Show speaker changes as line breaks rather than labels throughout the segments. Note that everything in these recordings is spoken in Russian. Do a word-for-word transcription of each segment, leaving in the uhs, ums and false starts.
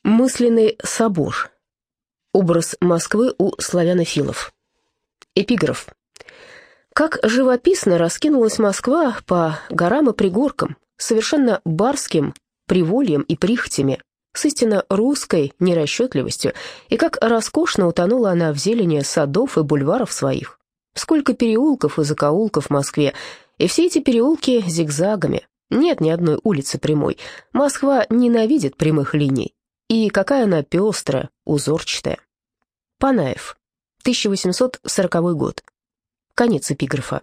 Мысленный собор. Образ Москвы у славянофилов. Эпиграф. Как живописно раскинулась Москва по горам и пригоркам, совершенно барским привольем и прихотями, с истинно русской нерасчетливостью, и как роскошно утонула она в зелени садов и бульваров своих. Сколько переулков и закоулков в Москве, и все эти переулки зигзагами. Нет ни одной улицы прямой. Москва ненавидит прямых линий. И какая она пестрая, узорчатая. Панаев, тысяча восемьсот сороковой год. Конец эпиграфа.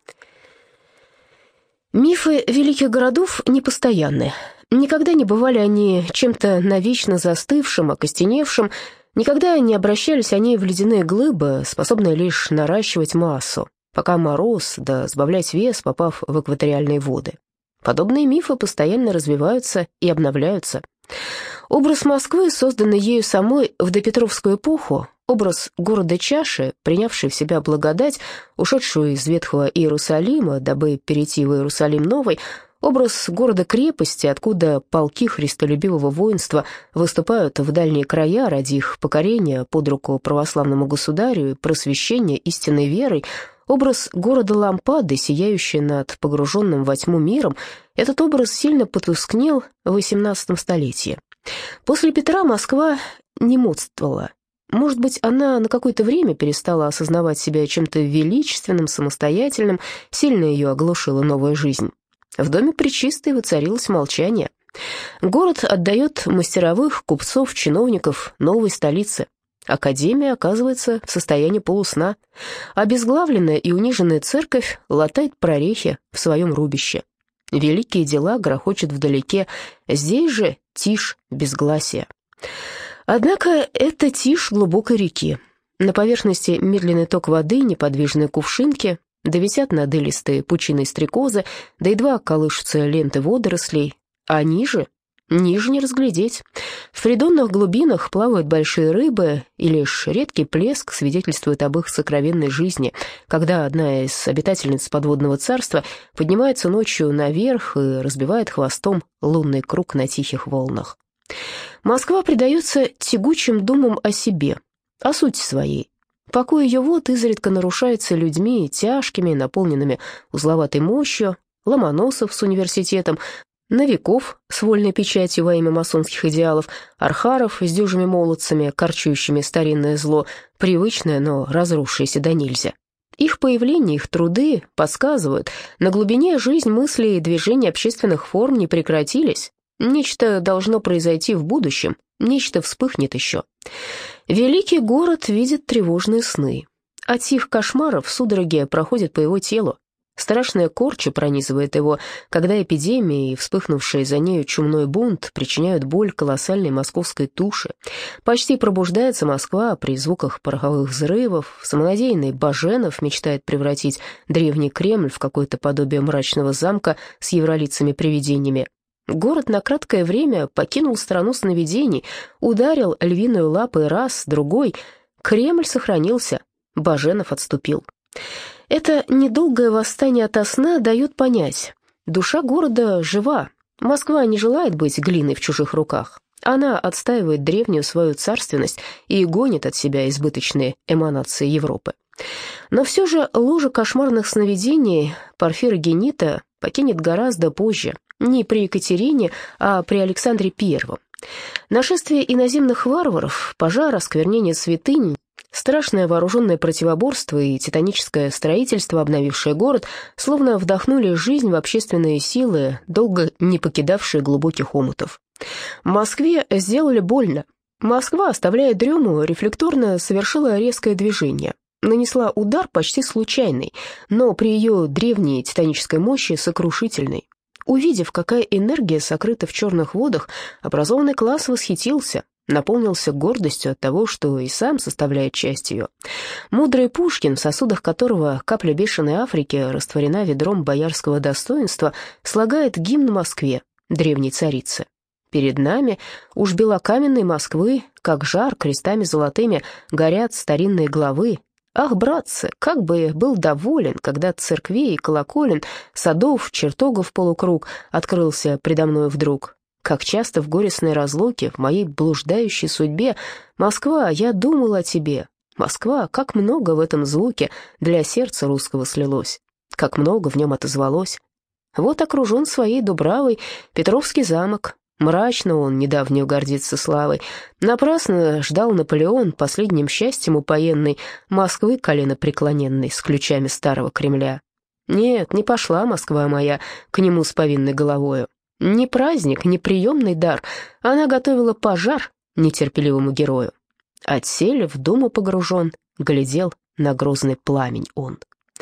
Мифы великих городов непостоянны. Никогда не бывали они чем-то навечно застывшим, окостеневшим, никогда не обращались они в ледяные глыбы, способные лишь наращивать массу, пока мороз, да сбавлять вес, попав в экваториальные воды. Подобные мифы постоянно развиваются и обновляются. Образ Москвы, созданный ею самой в допетровскую эпоху, образ города-чаши, принявший в себя благодать, ушедшую из ветхого Иерусалима, дабы перейти в Иерусалим новый, образ города-крепости, откуда полки христолюбивого воинства выступают в дальние края ради их покорения под руку православному государю и просвещения истинной верой, образ города-лампады, сияющий над погруженным во тьму миром, этот образ сильно потускнел в восемнадцатом столетии. После Петра Москва не модствовала. Может быть, она на какое-то время перестала осознавать себя чем-то величественным, самостоятельным, сильно ее оглушила новая жизнь. В доме Пречистой воцарилось молчание. Город отдает мастеровых, купцов, чиновников новой столице. Академия оказывается в состоянии полусна. Обезглавленная и униженная церковь латает прорехи в своем рубище. Великие дела грохочут вдалеке, здесь же тишь безгласия. Однако это тишь глубокой реки. На поверхности медленный ток воды, неподвижные кувшинки, да висят надылистые пучиной стрекозы, да едва колышутся ленты водорослей, а ниже... Ниже не разглядеть. В придонных глубинах плавают большие рыбы, и лишь редкий плеск свидетельствует об их сокровенной жизни, когда одна из обитательниц подводного царства поднимается ночью наверх и разбивает хвостом лунный круг на тихих волнах. Москва предается тягучим думам о себе, о сути своей. Покой ее вод изредка нарушается людьми тяжкими, наполненными узловатой мощью, Ломоносов с университетом, Новиков с вольной печатью во имя масонских идеалов, Архаров с дюжими молодцами, корчующими старинное зло, привычное, но разрушившееся до нельзя. Их появление, их труды подсказывают, на глубине жизнь, мысли и движения общественных форм не прекратились. Нечто должно произойти в будущем, нечто вспыхнет еще. Великий город видит тревожные сны. От сих кошмаров судороги проходят по его телу. Страшная корча пронизывает его, когда эпидемия и вспыхнувший за нею чумной бунт причиняют боль колоссальной московской туши. Почти пробуждается Москва при звуках пороховых взрывов, самонадеянный Баженов мечтает превратить древний Кремль в какое-то подобие мрачного замка с евролицами-привидениями. Город на краткое время покинул страну сновидений, ударил львиную лапой раз, другой. Кремль сохранился, Баженов отступил. Это недолгое восстание ото сна дает понять, душа города жива. Москва не желает быть глиной в чужих руках. Она отстаивает древнюю свою царственность и гонит от себя избыточные эманации Европы. Но все же ложа кошмарных сновидений Порфирогенита покинет гораздо позже, не при Екатерине, а при Александре Первом. Нашествие иноземных варваров, пожар, осквернение святынь, страшное вооруженное противоборство и титаническое строительство, обновившее город, словно вдохнули жизнь в общественные силы, долго не покидавшие глубоких омутов. Москве сделали больно. Москва, оставляя дрему, рефлекторно совершила резкое движение. Нанесла удар почти случайный, но при ее древней титанической мощи сокрушительный. Увидев, какая энергия сокрыта в черных водах, образованный класс восхитился, наполнился гордостью от того, что и сам составляет часть ее. Мудрый Пушкин, в сосудах которого капля бешеной Африки растворена ведром боярского достоинства, слагает гимн Москве, древней царице. Перед нами, уж белокаменной Москвы, как жар крестами золотыми, горят старинные главы. Ах, братцы, как бы был доволен, когда церквей и колоколен, садов, чертогов полукруг открылся предо мною вдруг. Как часто в горестной разлуке, в моей блуждающей судьбе, Москва, я думал о тебе. Москва, как много в этом звуке для сердца русского слилось, как много в нем отозвалось. Вот окружен своей дубравой Петровский замок. Мрачно он недавнюю гордится славой. Напрасно ждал Наполеон, последним счастьем упоенной, Москвы коленопреклоненной с ключами старого Кремля. Нет, не пошла Москва моя к нему с повинной головою. Ни праздник, ни приемный дар, она готовила пожар нетерпеливому герою. Отселе в думу погружен, глядел на грозный пламень он.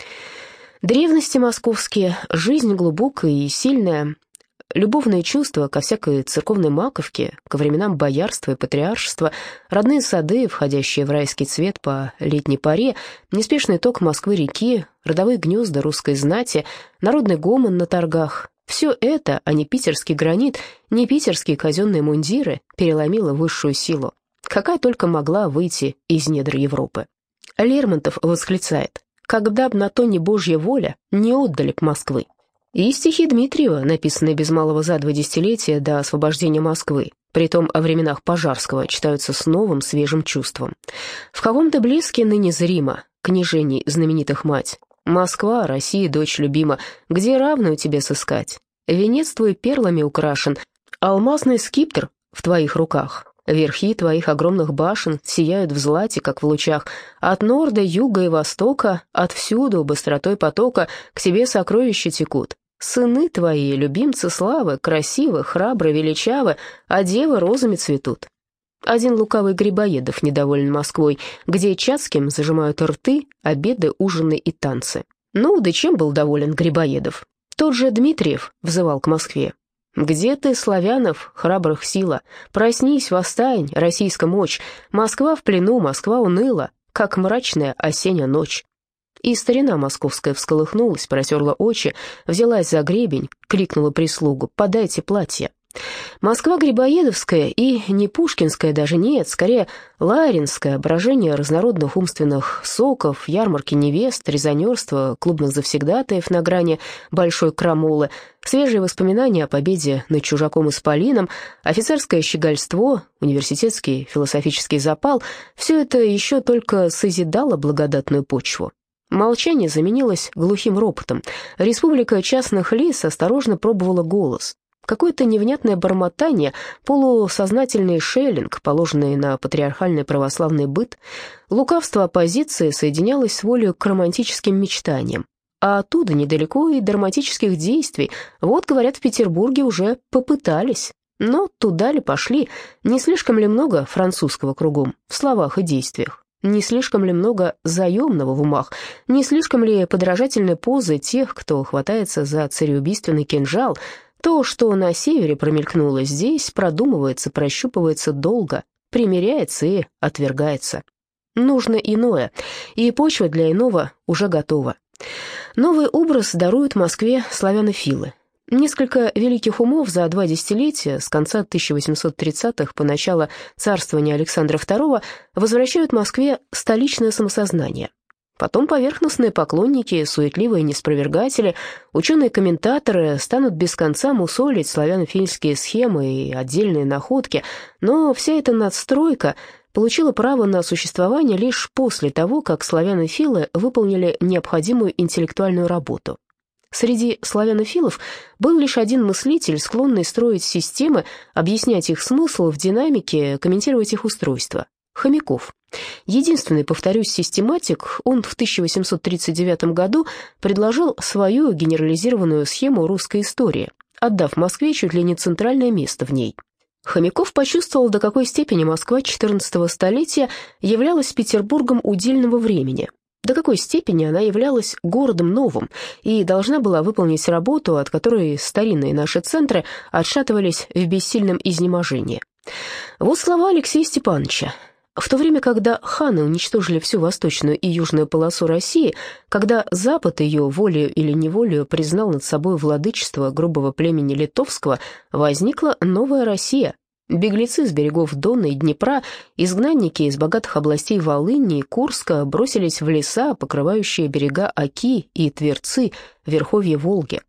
Древности московские, жизнь глубокая и сильная, любовные чувства ко всякой церковной маковке, ко временам боярства и патриаршества, родные сады, входящие в райский цвет по летней поре, неспешный ток Москвы-реки, родовые гнезда русской знати, народный гомон на торгах — все это, а не питерский гранит, не питерские казенные мундиры, переломило высшую силу, какая только могла выйти из недр Европы. Лермонтов восклицает: «Когда б на то не Божья воля, не отдали б Москвы». И стихи Дмитриева, написанные без малого за два десятилетия до освобождения Москвы, притом о временах Пожарского, читаются с новым свежим чувством. В каком-то блеске ныне зримо княжений знаменитых мать. Москва, Россия, дочь любима, где равную тебе сыскать? Венец твой перлами украшен, алмазный скипетр в твоих руках. Верхи твоих огромных башен сияют в злате, как в лучах. От норда, юга и востока, отвсюду быстротой потока к тебе сокровища текут. Сыны твои, любимцы славы, красивы, храбры, величавы, а девы розами цветут. Один лукавый Грибоедов недоволен Москвой, где Чацким зажимают рты, обеды, ужины и танцы. Ну, да чем был доволен Грибоедов? Тот же Дмитриев взывал к Москве. «Где ты, славянов, храбрых сила? Проснись, восстань, российская мощь. Москва в плену, Москва уныла, как мрачная осенняя ночь». И старина московская всколыхнулась, протерла очи, взялась за гребень, кликнула прислугу: «Подайте платье». Москва грибоедовская и не пушкинская даже, нет, скорее ларинское, брожение разнородных умственных соков, ярмарки невест, резонерство клубных завсегдатаев на грани большой крамолы, свежие воспоминания о победе над чужаком-исполином, офицерское щегольство, университетский философический запал — все это еще только созидало благодатную почву. Молчание заменилось глухим ропотом. Республика частных лиц осторожно пробовала голос. Какое-то невнятное бормотание, полусознательный шеллинг, положенный на патриархальный православный быт. Лукавство оппозиции соединялось с волей к романтическим мечтаниям. А оттуда недалеко и до романтических действий. Вот, говорят, в Петербурге уже попытались. Но туда ли пошли? Не слишком ли много французского кругом в словах и действиях? Не слишком ли много заемного в умах? Не слишком ли подражательной позы тех, кто хватается за цареубийственный кинжал? То, что на севере промелькнуло, здесь продумывается, прощупывается долго, примиряется и отвергается. Нужно иное, и почва для иного уже готова. Новый образ даруют Москве славянофилы. Несколько великих умов за два десятилетия, с конца тысяча восемьсот тридцатых по начало царствования Александра второго, возвращают Москве столичное самосознание. Потом поверхностные поклонники, суетливые неспровергатели, ученые-комментаторы станут без конца мусолить славянофильские схемы и отдельные находки, но вся эта надстройка получила право на существование лишь после того, как славянофилы выполнили необходимую интеллектуальную работу. Среди славянофилов был лишь один мыслитель, склонный строить системы, объяснять их смысл в динамике, комментировать их устройство. Хомяков. Единственный, повторюсь, систематик, он в тысяча восемьсот тридцать девятом году предложил свою генерализированную схему русской истории, отдав Москве чуть ли не центральное место в ней. Хомяков почувствовал, до какой степени Москва четырнадцатого столетия являлась Петербургом удельного времени, до какой степени она являлась городом новым и должна была выполнить работу, от которой старинные наши центры отшатывались в бессильном изнеможении. Вот слова Алексея Степановича. В то время, когда ханы уничтожили всю восточную и южную полосу России, когда Запад ее волею или неволею признал над собой владычество грубого племени литовского, возникла новая Россия. Беглецы с берегов Дона и Днепра, изгнанники из богатых областей Волыни и Курска бросились в леса, покрывающие берега Оки и Тверцы, верховья Волги.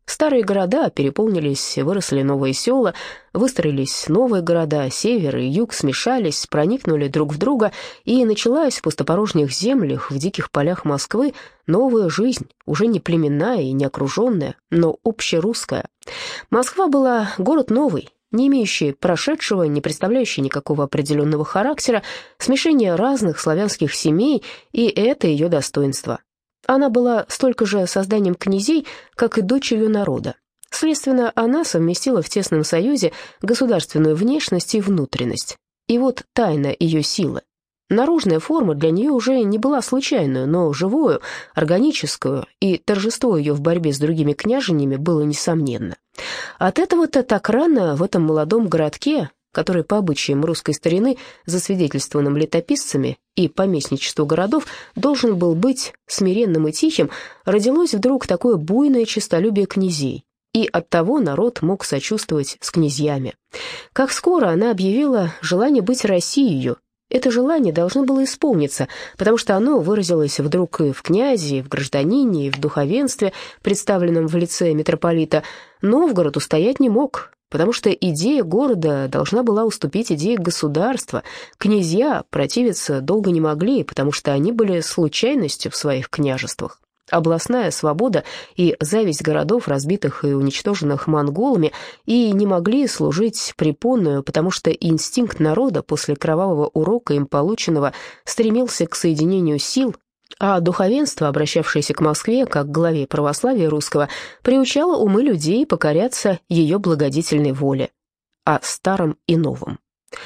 Старые города переполнились, выросли новые села, выстроились новые города, север и юг смешались, проникнули друг в друга, и началась в пустопорожних землях, в диких полях Москвы новая жизнь, уже не племенная и не окруженная, но общерусская. Москва была город новый, не имеющий прошедшего, не представляющий никакого определенного характера, смешение разных славянских семей, и это ее достоинство. Она была столько же созданием князей, как и дочерью народа. Следственно, она совместила в тесном союзе государственную внешность и внутренность. И вот тайна ее силы. Наружная форма для нее уже не была случайную, но живую, органическую, и торжество ее в борьбе с другими княженьями было несомненно. От этого-то так рано в этом молодом городке, который по обычаям русской старины, засвидетельствованным летописцами и поместничеству городов, должен был быть смиренным и тихим, родилось вдруг такое буйное честолюбие князей, и оттого народ мог сочувствовать с князьями. Как скоро она объявила желание быть Россией, это желание должно было исполниться, потому что оно выразилось вдруг и в князе, и в гражданине, и в духовенстве, представленном в лице митрополита. Новгород устоять не мог, потому что идея города должна была уступить идее государства. Князья противиться долго не могли, потому что они были случайностью в своих княжествах. Областная свобода и зависть городов, разбитых и уничтоженных монголами, и не могли служить препоною, потому что инстинкт народа после кровавого урока им полученного стремился к соединению сил, а духовенство, обращавшееся к Москве как к главе православия русского, приучало умы людей покоряться ее благодетельной воле, о старом и новом.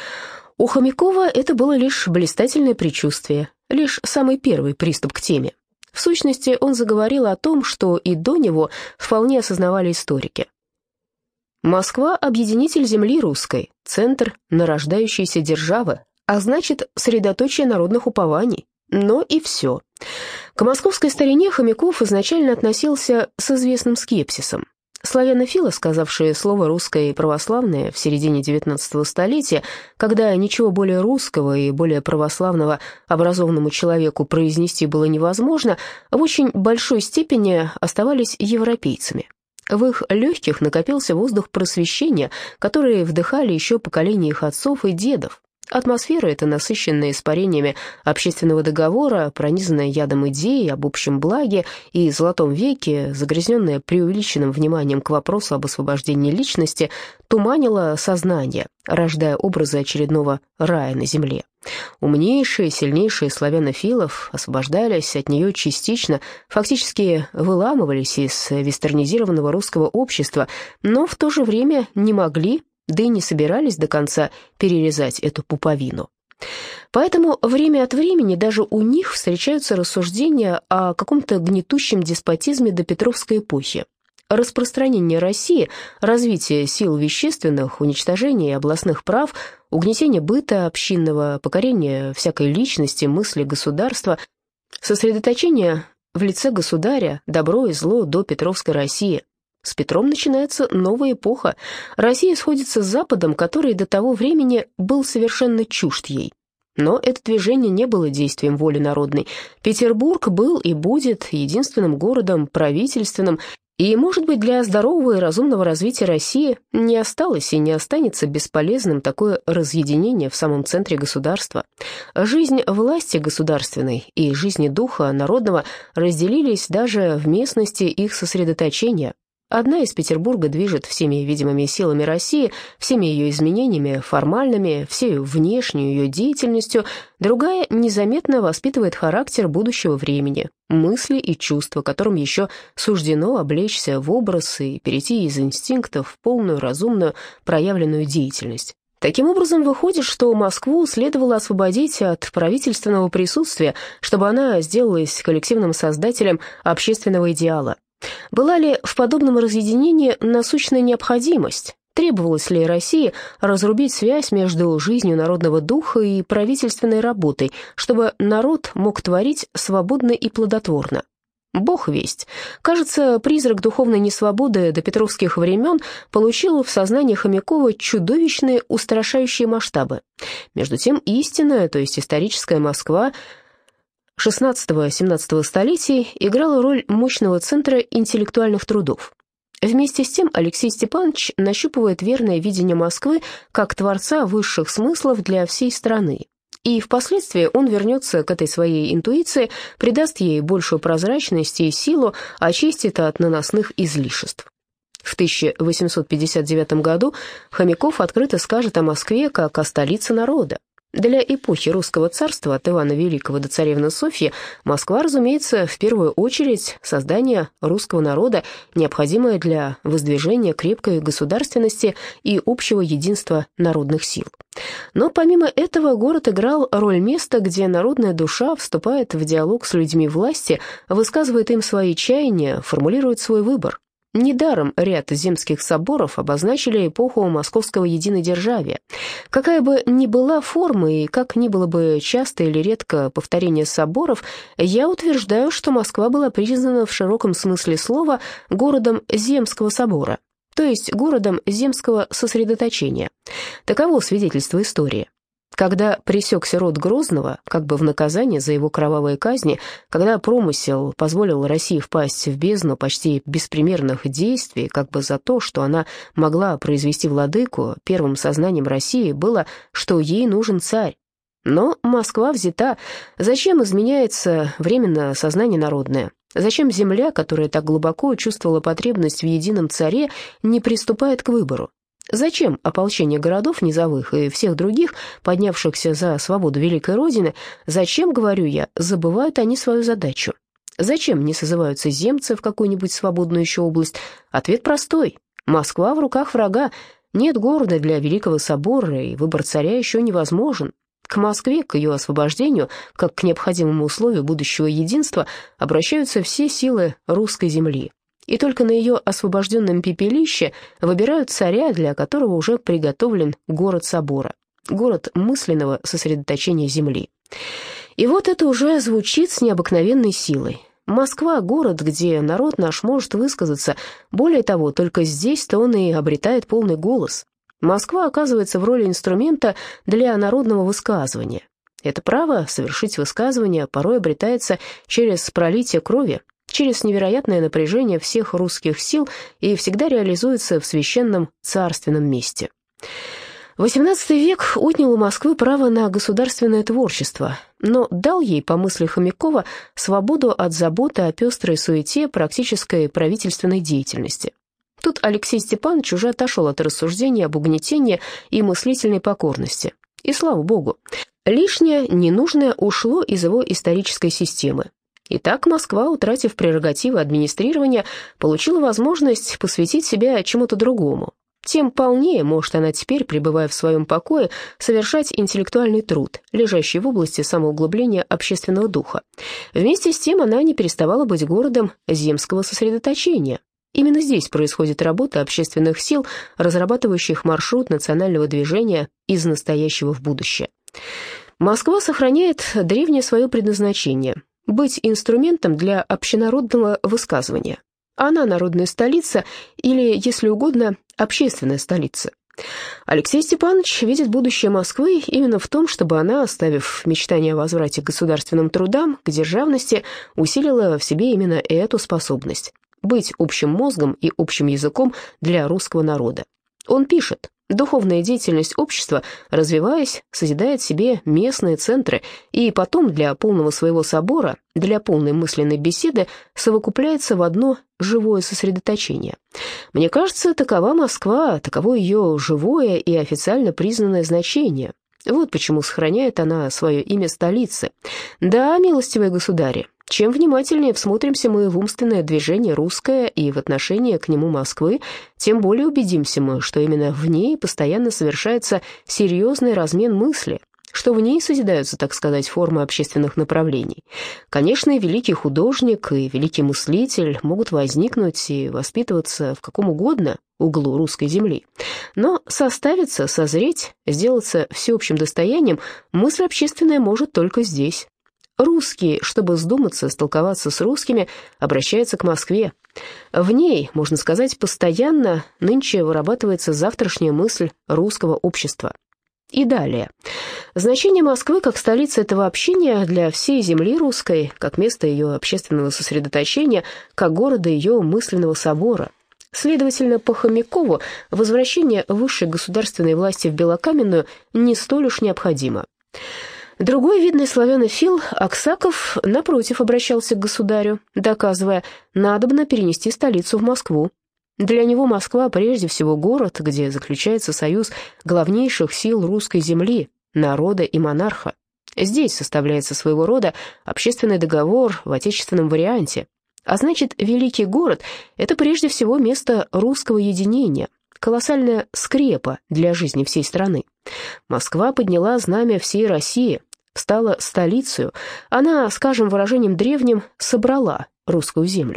У Хомякова это было лишь блистательное предчувствие, лишь самый первый приступ к теме. В сущности, он заговорил о том, что и до него вполне осознавали историки. Москва – объединитель земли русской, центр нарождающейся державы, а значит, средоточие народных упований. Но и все. К московской старине Хомяков изначально относился с известным скепсисом. Славянофилы, сказавшие слово «русское» и «православное» в середине девятнадцатого столетия, когда ничего более русского и более православного образованному человеку произнести было невозможно, в очень большой степени оставались европейцами. В их легких накопился воздух просвещения, который вдыхали еще поколения их отцов и дедов. Атмосфера эта, насыщенная испарениями общественного договора, пронизанная ядом идей об общем благе и золотом веке, загрязненная преувеличенным вниманием к вопросу об освобождении личности, туманила сознание, рождая образы очередного рая на земле. Умнейшие, сильнейшие славянофилов освобождались от нее частично, фактически выламывались из вестернизированного русского общества, но в то же время не могли, да и не собирались до конца перерезать эту пуповину. Поэтому время от времени даже у них встречаются рассуждения о каком-то гнетущем деспотизме до Петровской эпохи. Распространение России, развитие сил вещественных, уничтожение областных прав, угнетение быта общинного, покорение всякой личности, мысли государства, сосредоточение в лице государя, добро и зло до Петровской России. С Петром начинается новая эпоха. Россия сходится с Западом, который до того времени был совершенно чужд ей. Но это движение не было действием воли народной. Петербург был и будет единственным городом правительственным, и, может быть, для здорового и разумного развития России не осталось и не останется бесполезным такое разъединение в самом центре государства. Жизнь власти государственной и жизни духа народного разделились даже в местности их сосредоточения. Одна из Петербурга движет всеми видимыми силами России, всеми ее изменениями формальными, всей внешней ее деятельностью, другая незаметно воспитывает характер будущего времени, мысли и чувства, которым еще суждено облечься в образ и перейти из инстинктов в полную разумную проявленную деятельность. Таким образом, выходит, что Москву следовало освободить от правительственного присутствия, чтобы она сделалась коллективным создателем общественного идеала. Была ли в подобном разъединении насущная необходимость? Требовалось ли России разрубить связь между жизнью народного духа и правительственной работой, чтобы народ мог творить свободно и плодотворно? Бог весть. Кажется, призрак духовной несвободы до петровских времен получил в сознании Хомякова чудовищные устрашающие масштабы. Между тем, истинная, то есть историческая Москва шестнадцатого-семнадцатого столетий играла роль мощного центра интеллектуальных трудов. Вместе с тем Алексей Степанович нащупывает верное видение Москвы как творца высших смыслов для всей страны. И впоследствии он вернется к этой своей интуиции, придаст ей большую прозрачность и силу, очистит от наносных излишеств. В тысяча восемьсот пятьдесят девятом году Хомяков открыто скажет о Москве как о столице народа. Для эпохи русского царства от Ивана Великого до царевны Софьи Москва, разумеется, в первую очередь создание русского народа, необходимое для воздвижения крепкой государственности и общего единства народных сил. Но помимо этого город играл роль места, где народная душа вступает в диалог с людьми власти, высказывает им свои чаяния, формулирует свой выбор. Недаром ряд земских соборов обозначили эпоху московского единодержавия. Какая бы ни была форма и как ни было бы часто или редко повторение соборов, я утверждаю, что Москва была признана в широком смысле слова городом земского собора, то есть городом земского сосредоточения. Таково свидетельство истории. Когда пресекся род Грозного, как бы в наказание за его кровавые казни, когда промысел позволил России впасть в бездну почти беспримерных действий, как бы за то, что она могла произвести владыку, первым сознанием России было, что ей нужен царь. Но Москва взята. Зачем изменяется временно сознание народное? Зачем земля, которая так глубоко чувствовала потребность в едином царе, не приступает к выбору? Зачем ополчение городов низовых и всех других, поднявшихся за свободу Великой Родины, зачем, говорю я, забывают они свою задачу? Зачем не созываются земцы в какую-нибудь свободную еще область? Ответ простой. Москва в руках врага. Нет города для Великого Собора, и выбор царя еще невозможен. К Москве, к ее освобождению, как к необходимому условию будущего единства, обращаются все силы русской земли. И только на ее освобожденном пепелище выбирают царя, для которого уже приготовлен город собора, город мысленного сосредоточения земли. И вот это уже звучит с необыкновенной силой. Москва — город, где народ наш может высказаться. Более того, только здесь-то он и обретает полный голос. Москва оказывается в роли инструмента для народного высказывания. Это право совершить высказывание порой обретается через пролитие крови, через невероятное напряжение всех русских сил и всегда реализуется в священном царственном месте. восемнадцатый век отнял у Москвы право на государственное творчество, но дал ей, по мысли Хомякова, свободу от заботы о пестрой суете практической правительственной деятельности. Тут Алексей Степанович уже отошел от рассуждения об угнетении и мыслительной покорности. И слава богу, лишнее, ненужное ушло из его исторической системы. Итак, Москва, утратив прерогативы администрирования, получила возможность посвятить себя чему-то другому. Тем полнее может она теперь, пребывая в своем покое, совершать интеллектуальный труд, лежащий в области самоуглубления общественного духа. Вместе с тем она не переставала быть городом земского сосредоточения. Именно здесь происходит работа общественных сил, разрабатывающих маршрут национального движения из настоящего в будущее. Москва сохраняет древнее свое предназначение – быть инструментом для общенародного высказывания. Она народная столица или, если угодно, общественная столица. Алексей Степанович видит будущее Москвы именно в том, чтобы она, оставив мечтание о возврате к государственным трудам, к державности, усилила в себе именно эту способность – быть общим мозгом и общим языком для русского народа. Он пишет: духовная деятельность общества, развиваясь, созидает себе местные центры и потом для полного своего собора, для полной мысленной беседы совокупляется в одно живое сосредоточение. Мне кажется, такова Москва, таково ее живое и официально признанное значение. Вот почему сохраняет она свое имя столицы. Да, милостивые государи, чем внимательнее всмотримся мы в умственное движение русское и в отношение к нему Москвы, тем более убедимся мы, что именно в ней постоянно совершается серьезный размен мысли, что в ней созидаются, так сказать, формы общественных направлений. Конечно, и великий художник, и великий мыслитель могут возникнуть и воспитываться в каком угодно углу русской земли. Но составиться, созреть, сделаться всеобщим достоянием мысль общественная может только здесь. Русские, чтобы сдуматься, столковаться с русскими, обращаются к Москве. В ней, можно сказать, постоянно нынче вырабатывается завтрашняя мысль русского общества. И далее. Значение Москвы как столицы этого общения для всей земли русской, как место ее общественного сосредоточения, как города ее мысленного собора. Следовательно, по Хомякову возвращение высшей государственной власти в Белокаменную не столь уж необходимо. Другой видный славянофил, Аксаков, напротив, обращался к государю, доказывая, надобно перенести столицу в Москву. Для него Москва прежде всего город, где заключается союз главнейших сил русской земли, народа и монарха. Здесь составляется своего рода общественный договор в отечественном варианте. А значит, великий город – это прежде всего место русского единения, колоссальная скрепа для жизни всей страны. Москва подняла знамя всей России, стала столицей. Она, скажем выражением древним, собрала русскую землю.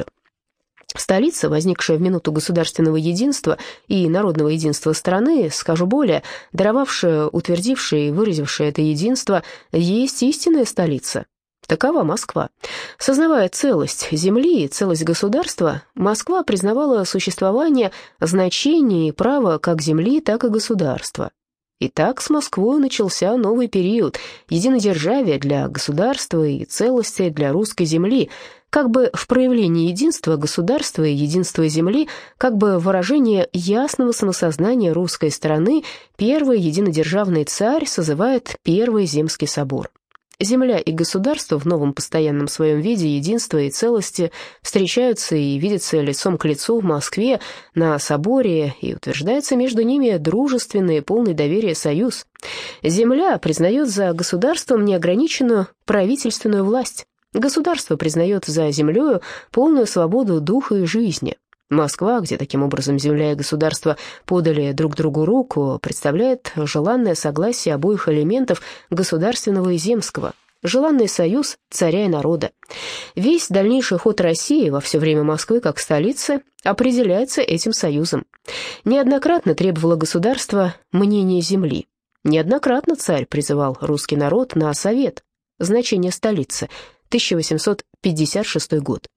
Столица, возникшая в минуту государственного единства и народного единства страны, скажу более, даровавшая, утвердившая и выразившая это единство, есть истинная столица. Такова Москва. Сознавая целость земли и целость государства, Москва признавала существование, значение и право как земли, так и государства. И так с Москвой начался новый период единодержавия для государства и целости для русской земли, как бы в проявлении единства государства и единства земли, как бы выражение ясного самосознания русской страны, первый единодержавный царь созывает Первый Земский собор. Земля и государство в новом постоянном своем виде единства и целости встречаются и видятся лицом к лицу в Москве на соборе, и утверждается между ними дружественный и полный доверия союз. Земля признает за государством неограниченную правительственную власть. Государство признает за землею полную свободу духа и жизни. Москва, где таким образом земля и государство подали друг другу руку, представляет желанное согласие обоих элементов государственного и земского, желанный союз царя и народа. Весь дальнейший ход России во все время Москвы как столицы определяется этим союзом. Неоднократно требовало государство мнения земли. Неоднократно царь призывал русский народ на совет. Значение столицы. тысяча восемьсот пятьдесят шестой год.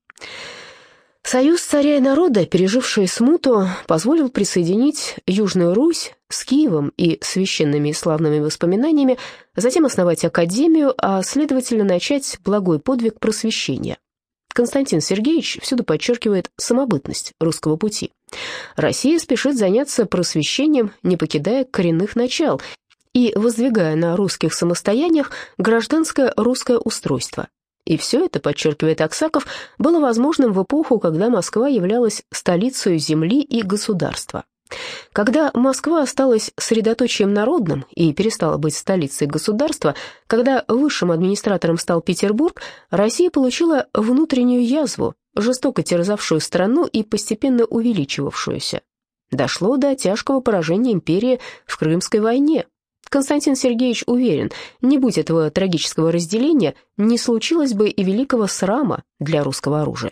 Союз царя и народа, переживший смуту, позволил присоединить Южную Русь с Киевом и священными и славными воспоминаниями, затем основать академию, а следовательно начать благой подвиг просвещения. Константин Сергеевич всюду подчеркивает самобытность русского пути. Россия спешит заняться просвещением, не покидая коренных начал и воздвигая на русских самостояниях гражданское русское устройство. И все это, подчеркивает Аксаков, было возможным в эпоху, когда Москва являлась столицей земли и государства. Когда Москва осталась средоточием народным и перестала быть столицей государства, когда высшим администратором стал Петербург, Россия получила внутреннюю язву, жестоко терзавшую страну и постепенно увеличивавшуюся. Дошло до тяжкого поражения империи в Крымской войне. Константин Сергеевич уверен, не будь этого трагического разделения, не случилось бы и великого срама для русского оружия.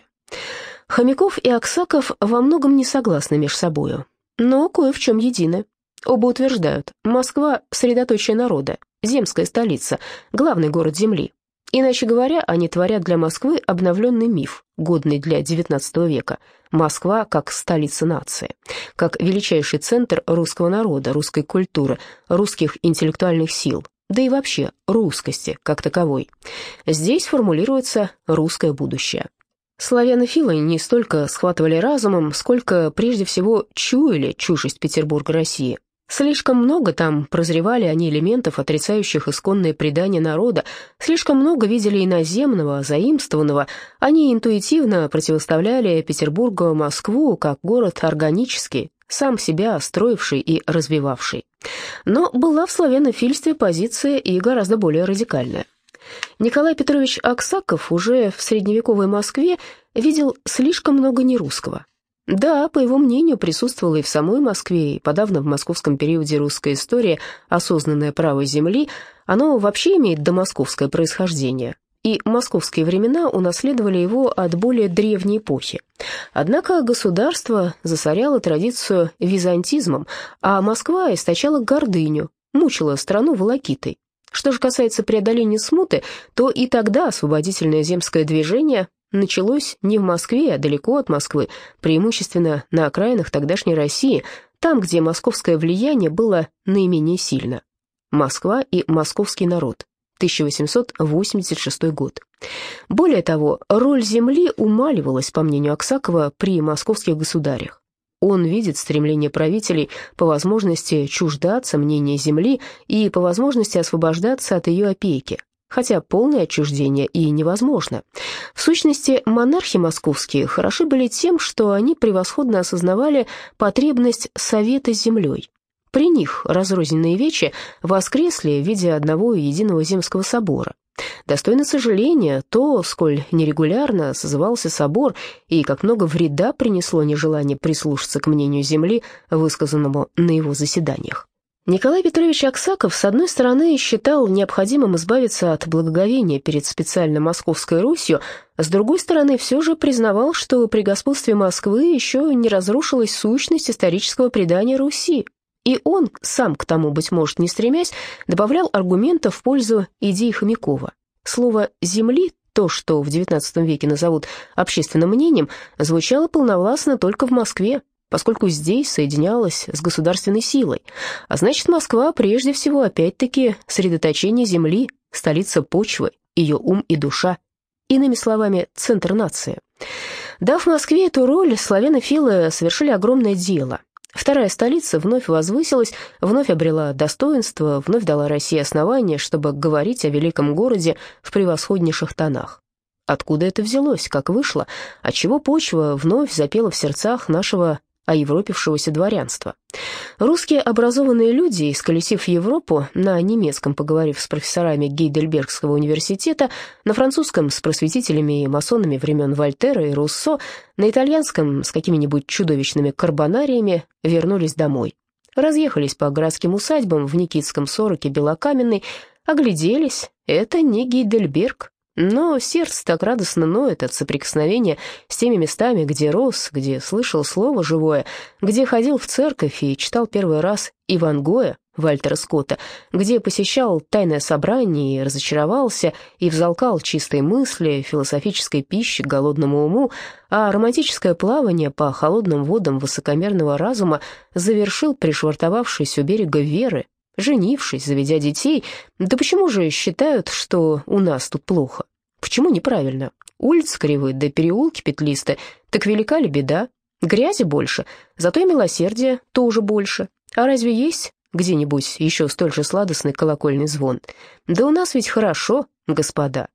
Хомяков и Аксаков во многом не согласны между собою, но кое в чем едины. Оба утверждают, Москва – средоточие народа, земская столица, главный город земли. Иначе говоря, они творят для Москвы обновленный миф, годный для девятнадцатого века. Москва как столица нации, как величайший центр русского народа, русской культуры, русских интеллектуальных сил, да и вообще русскости как таковой. Здесь формулируется русское будущее. Славянофилы не столько схватывали разумом, сколько прежде всего чуяли чужесть Петербурга России. Слишком много там прозревали они элементов, отрицающих исконные предания народа, слишком много видели иноземного, заимствованного, они интуитивно противоставляли Петербургу Москву как город органический, сам себя строивший и развивавший. Но была в славянофильстве позиция и гораздо более радикальная. Николай Петрович Аксаков уже в средневековой Москве видел слишком много нерусского. Да, по его мнению, присутствовала и в самой Москве, и подавно в московском периоде русской истории осознанное право земли, оно вообще имеет домосковское происхождение, и московские времена унаследовали его от более древней эпохи. Однако государство засоряло традицию византизмом, а Москва источала гордыню, мучила страну волокитой. Что же касается преодоления смуты, то и тогда освободительное земское движение началось не в Москве, а далеко от Москвы, преимущественно на окраинах тогдашней России, там, где московское влияние было наименее сильно. Москва и московский народ, тысяча восемьсот восемьдесят шестой год. Более того, роль земли умаливалась, по мнению Аксакова, при московских государях. Он видит стремление правителей по возможности чуждаться мнения земли и по возможности освобождаться от ее опеки, хотя полное отчуждение и невозможно. В сущности, монархи московские хороши были тем, что они превосходно осознавали потребность совета с землей. При них разрозненные вечи воскресли в виде одного единого земского собора. Достойно сожаления то, сколь нерегулярно созывался собор и как много вреда принесло нежелание прислушаться к мнению земли, высказанному на его заседаниях. Николай Петрович Аксаков, с одной стороны, считал необходимым избавиться от благоговения перед специально Московской Русью, а с другой стороны, все же признавал, что при господстве Москвы еще не разрушилась сущность исторического предания Руси. И он, сам к тому, быть может, не стремясь, добавлял аргументов в пользу идей Хомякова. Слово «земли», то, что в девятнадцатом веке назовут общественным мнением, звучало полновластно только в Москве, поскольку здесь соединялось с государственной силой. А значит, Москва прежде всего опять-таки средоточение земли, столица почвы, ее ум и душа. Иными словами, центр нации. Дав Москве эту роль, славянофилы совершили огромное дело. Вторая столица вновь возвысилась, вновь обрела достоинство, вновь дала России основание, чтобы говорить о великом городе в превосходнейших тонах. Откуда это взялось, как вышло, отчего почва вновь запела в сердцах нашего оевропившегося дворянства? Русские образованные люди, исколесив Европу, на немецком поговорив с профессорами Гейдельбергского университета, на французском с просветителями и масонами времен Вольтера и Руссо, на итальянском с какими-нибудь чудовищными карбонариями, вернулись домой. Разъехались по городским усадьбам в Никитском сороке Белокаменной, огляделись, это не Гейдельберг. Но сердце так радостно ноет от соприкосновения с теми местами, где рос, где слышал слово живое, где ходил в церковь и читал первый раз Иван Гоя Вальтера Скотта, где посещал тайное собрание и разочаровался, и взалкал чистые мысли, философической пищи голодному уму, а романтическое плавание по холодным водам высокомерного разума завершил, пришвартовавшись у берега Веры, женившись, заведя детей. Да почему же считают, что у нас тут плохо? Почему неправильно? Улицы кривые, да переулки петлисты. Так велика ли беда? Грязи больше, зато и милосердия тоже больше. А разве есть где-нибудь еще столь же сладостный колокольный звон? Да у нас ведь хорошо, господа.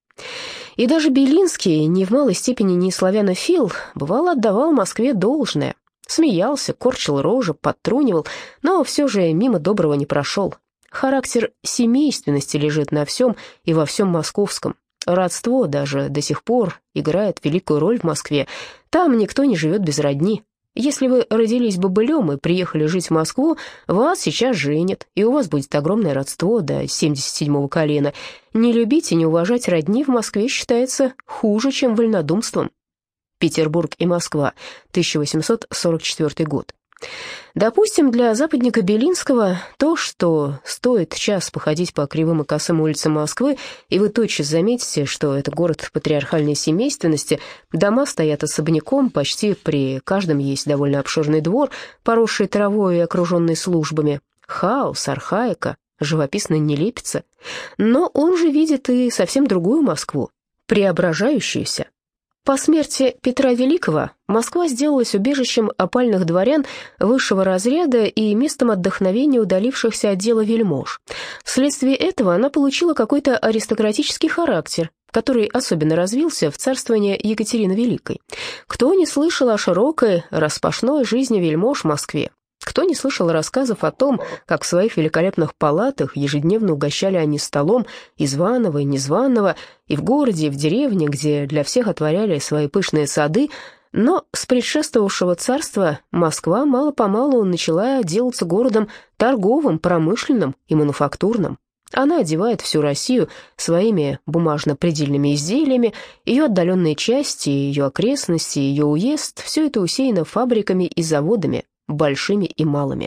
И даже Белинский, не в малой степени не славянофил, бывало отдавал Москве должное. Смеялся, корчил рожи, подтрунивал, но все же мимо доброго не прошел. Характер семейственности лежит на всем и во всем московском. Родство даже до сих пор играет великую роль в Москве. Там никто не живет без родни. Если вы родились бобылем и приехали жить в Москву, вас сейчас женят, и у вас будет огромное родство до семьдесят седьмого колена. Не любить и не уважать родни в Москве считается хуже, чем вольнодумством. Петербург и Москва, тысяча восемьсот сорок четвёртый год. Допустим, для западника Белинского то, что стоит час походить по кривым и косым улицам Москвы, и вы тотчас заметите, что это город патриархальной семейственности, дома стоят особняком, почти при каждом есть довольно обширный двор, поросший травой и окруженный службами, хаос, архаика, живописная нелепица. Но он же видит и совсем другую Москву, преображающуюся. По смерти Петра Великого Москва сделалась убежищем опальных дворян высшего разряда и местом отдохновения удалившихся от дела вельмож. Вследствие этого она получила какой-то аристократический характер, который особенно развился в царствовании Екатерины Великой. Кто не слышал о широкой, распашной жизни вельмож в Москве? Кто не слышал рассказов о том, как в своих великолепных палатах ежедневно угощали они столом и званого, и незваного, и в городе, и в деревне, где для всех отворяли свои пышные сады, но с предшествовавшего царства Москва мало-помалу начала делаться городом торговым, промышленным и мануфактурным. Она одевает всю Россию своими бумажно-предельными изделиями, ее отдаленные части, ее окрестности, ее уезд – все это усеяно фабриками и заводами, большими и малыми.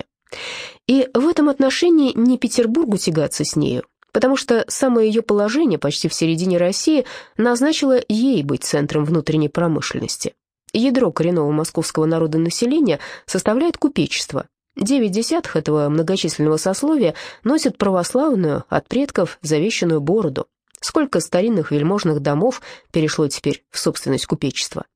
И в этом отношении не Петербургу тягаться с нею, потому что самое ее положение почти в середине России назначило ей быть центром внутренней промышленности. Ядро коренного московского народонаселения составляет купечество. Девять десятых этого многочисленного сословия носят православную, от предков завещанную бороду. Сколько старинных вельможных домов перешло теперь в собственность купечества.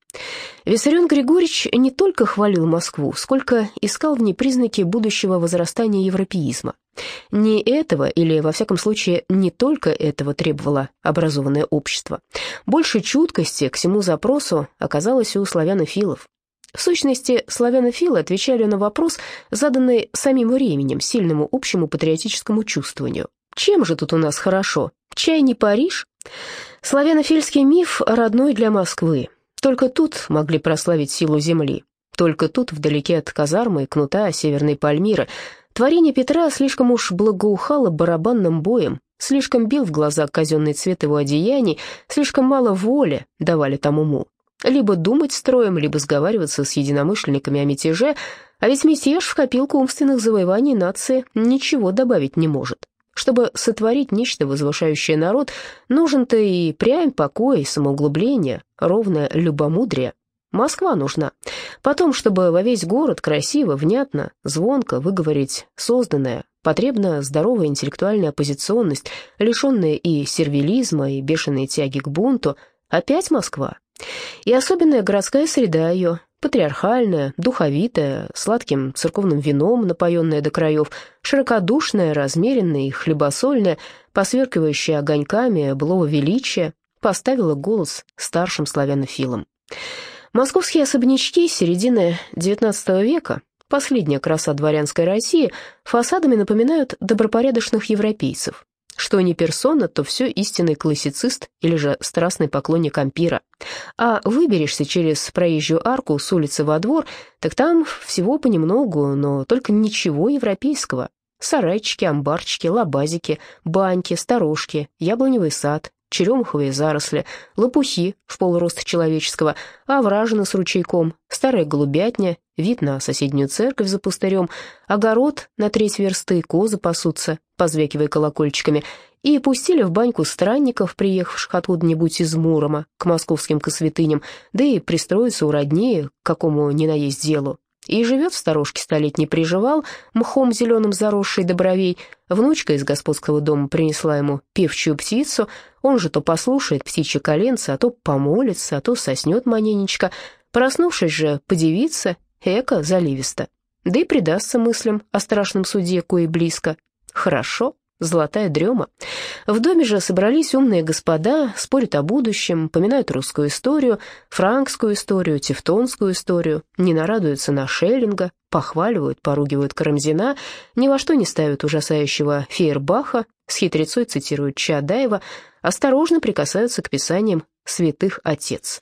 Виссарион Григорьевич не только хвалил Москву, сколько искал в ней признаки будущего возрастания европеизма. Не этого, или, во всяком случае, не только этого требовало образованное общество. Больше чуткости к всему запросу оказалось у славянофилов. В сущности, славянофилы отвечали на вопрос, заданный самим временем, сильному общему патриотическому чувствованию. Чем же тут у нас хорошо? Чай не Париж? Славянофильский миф родной для Москвы. Только тут могли прославить силу земли. Только тут, вдалеке от казармы и кнута Северной Пальмиры, творение Петра слишком уж благоухало барабанным боем, слишком бил в глаза казенный цвет его одеяний, слишком мало воли давали тому уму. Либо думать строем, либо сговариваться с единомышленниками о мятеже, а ведь мятеж в копилку умственных завоеваний нации ничего добавить не может. Чтобы сотворить нечто, возвышающее народ, нужен-то и прям покой, и самоуглубление, ровное любомудрие. Москва нужна. Потом, чтобы во весь город красиво, внятно, звонко выговорить созданное, потребна здоровая интеллектуальная оппозиционность, лишенная и сервилизма, и бешеной тяги к бунту. Опять Москва. И особенная городская среда ее, патриархальная, духовитая, сладким церковным вином, напоенная до краев, широкодушная, размеренная и хлебосольная, посверкивающая огоньками былого величия, поставила голос старшим славянофилам. Московские особнячки середины девятнадцатого века, последняя краса дворянской России, фасадами напоминают добропорядочных европейцев. Что не персона, то все истинный классицист или же страстный поклонник ампира. А выберешься через проезжую арку с улицы во двор, так там всего понемногу, но только ничего европейского. Сарайчики, амбарчики, лабазики, баньки, сторожки, яблоневый сад, черемуховые заросли, лопухи в полроста человеческого, овражина с ручейком, старая голубятня, вид на соседнюю церковь за пустырем, огород на треть версты, козы пасутся, позвякивая колокольчиками, и пустили в баньку странников, приехавших откуда-нибудь из Мурома к московским косвятыням, да и пристроиться у роднее к какому ни на есть делу. И живет в сторожке столетний приживал, мхом зеленым заросший до бровей. Внучка из господского дома принесла ему певчую птицу, он же то послушает птичье коленце, а то помолится, а то соснет маненечко. Проснувшись же, подивится, эко заливисто. Да и предастся мыслям о страшном суде, кое близко. Хорошо, золотая дрема. В доме же собрались умные господа, спорят о будущем, поминают русскую историю, франкскую историю, тевтонскую историю, не нарадуются на Шеллинга, похваливают, поругивают Карамзина, ни во что не ставят ужасающего Фейербаха, с хитрецой цитируют Чаадаева, осторожно прикасаются к писаниям святых отец.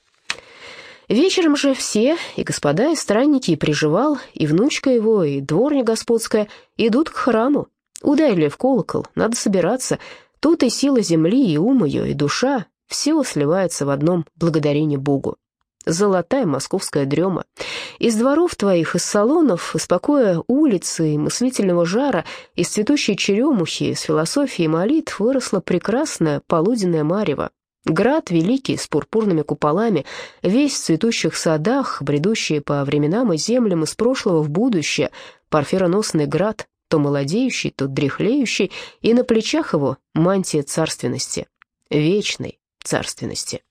Вечером же все, и господа, и странники, и приживал, и внучка его, и дворня господская, идут к храму. Ударили в колокол, надо собираться. Тут и сила земли, и ум ее, и душа, все сливается в одном благодарении Богу. Золотая московская дрема. Из дворов твоих, из салонов, из покоя улицы и мыслительного жара, из цветущей черемухи, из философии и молитв выросла прекрасная полуденная марево. Град великий, с пурпурными куполами, весь в цветущих садах, бредущие по временам и землям из прошлого в будущее, парфироносный град, то молодеющий, то дряхлеющий, и на плечах его мантия царственности, вечной царственности.